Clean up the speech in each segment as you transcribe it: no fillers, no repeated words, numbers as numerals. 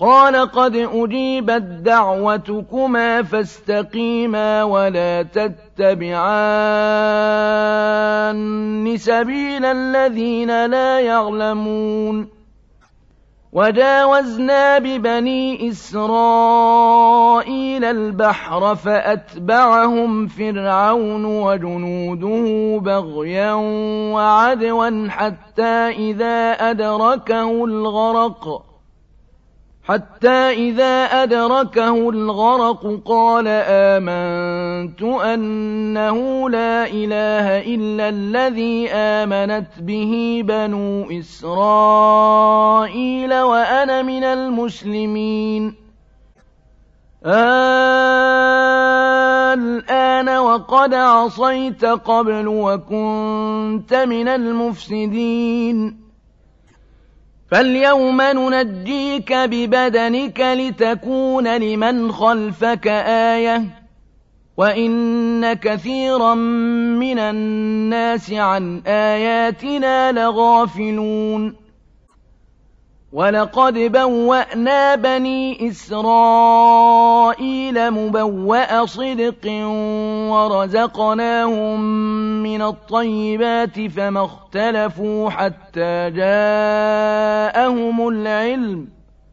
قال قد أجيبت دعوتكما فاستقيما ولا تتبعان سبيل الذين لا يعلمون وجاوزنا ببني إسرائيل البحر فأتبعهم فرعون وجنوده بغيا وعدوا حتى إذا أدركه الغرق قال آمنت أنه لا إله إلا الذي آمنت به بنو إسرائيل وأنا من المسلمين الآن وقد عصيت قبل وكنت من المفسدين فاليوم ننجيك ببدنك لتكون لمن خلفك آية وإن كثيرا من الناس عن آياتنا لغافلون ولقد بوأنا بني إسرائيل مبوأ صدق ورزقناهم من الطيبات فما اختلفوا حتى جاءهم العلم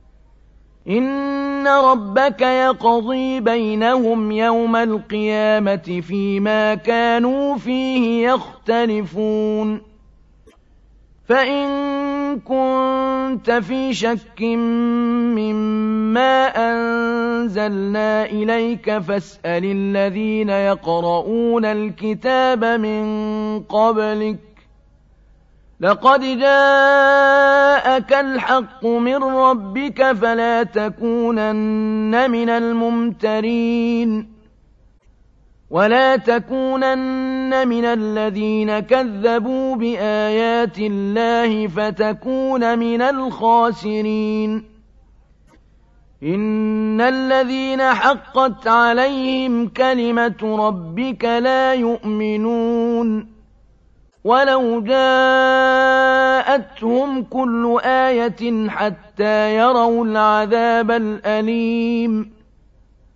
إن ربك يقضي بينهم يوم القيامة فيما كانوا فيه يختلفون فإن كنت في شك مما أنزلنا إليك فاسأل الذين يقرؤون الكتاب من قبلك لقد جاءك الحق من ربك فلا تكونن من الممترين ولا تكونن من الذين كذبوا بآيات الله فتكون من الخاسرين إن الذين حقت عليهم كلمة ربك لا يؤمنون ولو جاءتهم كل آية حتى يروا العذاب الأليم